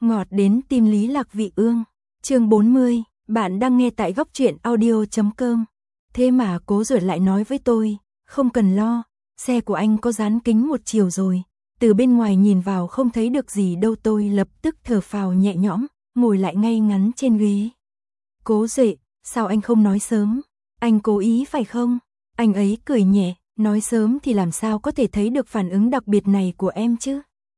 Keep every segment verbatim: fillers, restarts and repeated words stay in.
Ngọt đến tim Lý Lạc Vị Ương. Chương bốn mươi, bạn đang nghe tại góc truyện audio chấm com. Thế mà Cố Duệ lại nói với tôi, không cần lo, xe của anh có dán kính một chiều rồi, từ bên ngoài nhìn vào không thấy được gì đâu. Tôi lập tức thở phào nhẹ nhõm, ngồi lại ngay ngắn trên ghế. Cố Duệ, sao anh không nói sớm? Anh cố ý phải không? Anh ấy cười nhẹ, nói sớm thì làm sao có thể thấy được phản ứng đặc biệt này của em chứ?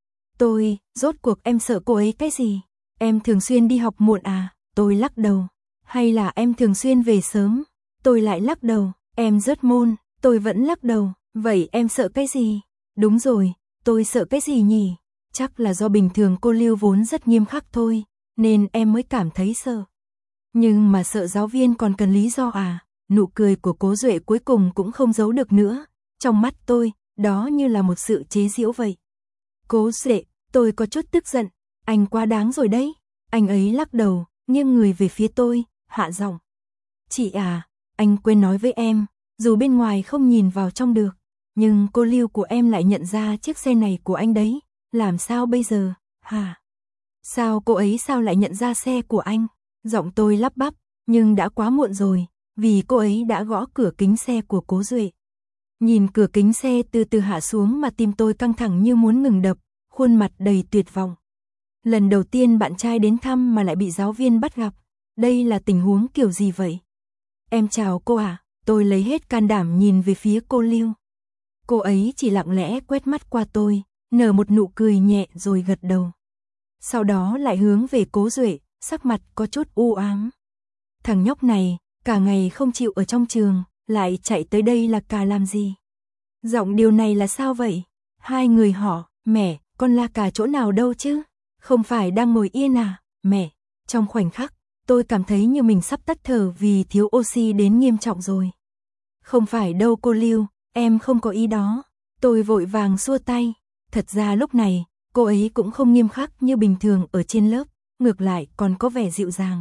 Tôi, rốt cuộc em sợ cô ấy cái gì? Em thường xuyên đi học muộn à? Tôi lắc đầu. Hay là em thường xuyên về sớm? Tôi lại lắc đầu. Em rớt môn, tôi vẫn lắc đầu. Vậy em sợ cái gì? Đúng rồi, tôi sợ cái gì nhỉ? Chắc là do bình thường cô Lưu vốn rất nghiêm khắc thôi, nên em mới cảm thấy sợ. Nhưng mà sợ giáo viên còn cần lý do à? Nụ cười của Cố Duệ cuối cùng cũng không giấu được nữa. Trong mắt tôi, đó như là một sự chế giễu vậy. Cố Duệ, tôi có chút tức giận. Anh quá đáng rồi đấy. Anh ấy lắc đầu, nghiêng người về phía tôi, hạ giọng. Chị à, anh quên nói với em, dù bên ngoài không nhìn vào trong được, nhưng cô Lưu của em lại nhận ra chiếc xe này của anh đấy. Làm sao bây giờ, hả? Sao cô ấy sao lại nhận ra xe của anh? Giọng tôi lắp bắp, nhưng đã quá muộn rồi, vì cô ấy đã gõ cửa kính xe của Cố Duệ. Nhìn cửa kính xe từ từ hạ xuống mà tim tôi căng thẳng như muốn ngừng đập, khuôn mặt đầy tuyệt vọng. Lần đầu tiên bạn trai đến thăm mà lại bị giáo viên bắt gặp, đây là tình huống kiểu gì vậy? Em chào cô ạ, à? Tôi lấy hết can đảm nhìn về phía cô Lưu. Cô ấy chỉ lặng lẽ quét mắt qua tôi, nở một nụ cười nhẹ rồi gật đầu. Sau đó lại hướng về Cố Duệ, sắc mặt có chút u ám. Thằng nhóc này, cả ngày không chịu ở trong trường, lại chạy tới đây là cả làm gì? Giọng điều này là sao vậy? Hai người họ, mẹ, con La Cà chỗ nào đâu chứ? Không phải đang ngồi yên à, mẹ? Trong khoảnh khắc, tôi cảm thấy như mình sắp tắt thở vì thiếu oxy đến nghiêm trọng rồi. Không phải đâu cô Lưu, em không có ý đó. Tôi vội vàng xua tay. Thật ra lúc này, cô ấy cũng không nghiêm khắc như bình thường ở trên lớp, ngược lại còn có vẻ dịu dàng.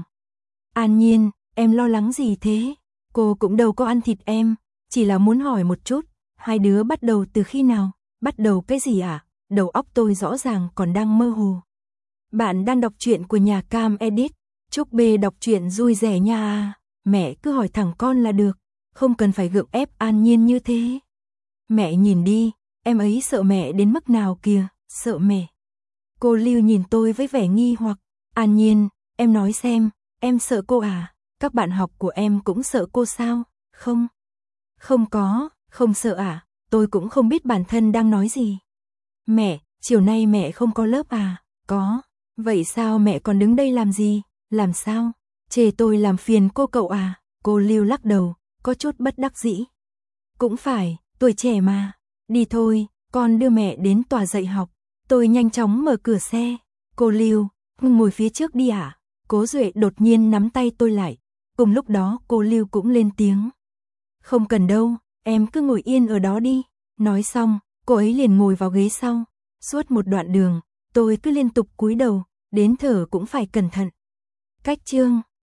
An Nhiên, em lo lắng gì thế? Cô cũng đâu có ăn thịt em, chỉ là muốn hỏi một chút, hai đứa bắt đầu từ khi nào? Bắt đầu cái gì à? Đầu óc tôi rõ ràng còn đang mơ hồ. Bạn đang đọc truyện của nhà Cam Edit, chúc bê đọc truyện vui vẻ nha. Mẹ cứ hỏi thẳng con là được, không cần phải gượng ép An Nhiên như thế. Mẹ nhìn đi, em ấy sợ mẹ đến mức nào kìa, sợ mẹ. Cô Lưu nhìn tôi với vẻ nghi hoặc. An Nhiên, em nói xem, em sợ cô à? Các bạn học của em cũng sợ cô sao? Không. Không có, không sợ à? Tôi cũng không biết bản thân đang nói gì. Mẹ, chiều nay mẹ không có lớp à? Có. Vậy sao mẹ còn đứng đây làm gì? Làm sao? Chê tôi làm phiền cô cậu à? Cô Lưu lắc đầu, có chút bất đắc dĩ. Cũng phải, tuổi trẻ mà. Đi thôi, con đưa mẹ đến tòa dạy học. Tôi nhanh chóng mở cửa xe. Cô Lưu, ngồi phía trước đi à? Cố Duệ đột nhiên nắm tay tôi lại. Cùng lúc đó cô Lưu cũng lên tiếng. Không cần đâu, em cứ ngồi yên ở đó đi. Nói xong, cô ấy liền ngồi vào ghế sau. Suốt một đoạn đường, tôi cứ liên tục cúi đầu, đến thở cũng phải cẩn thận. Cách chương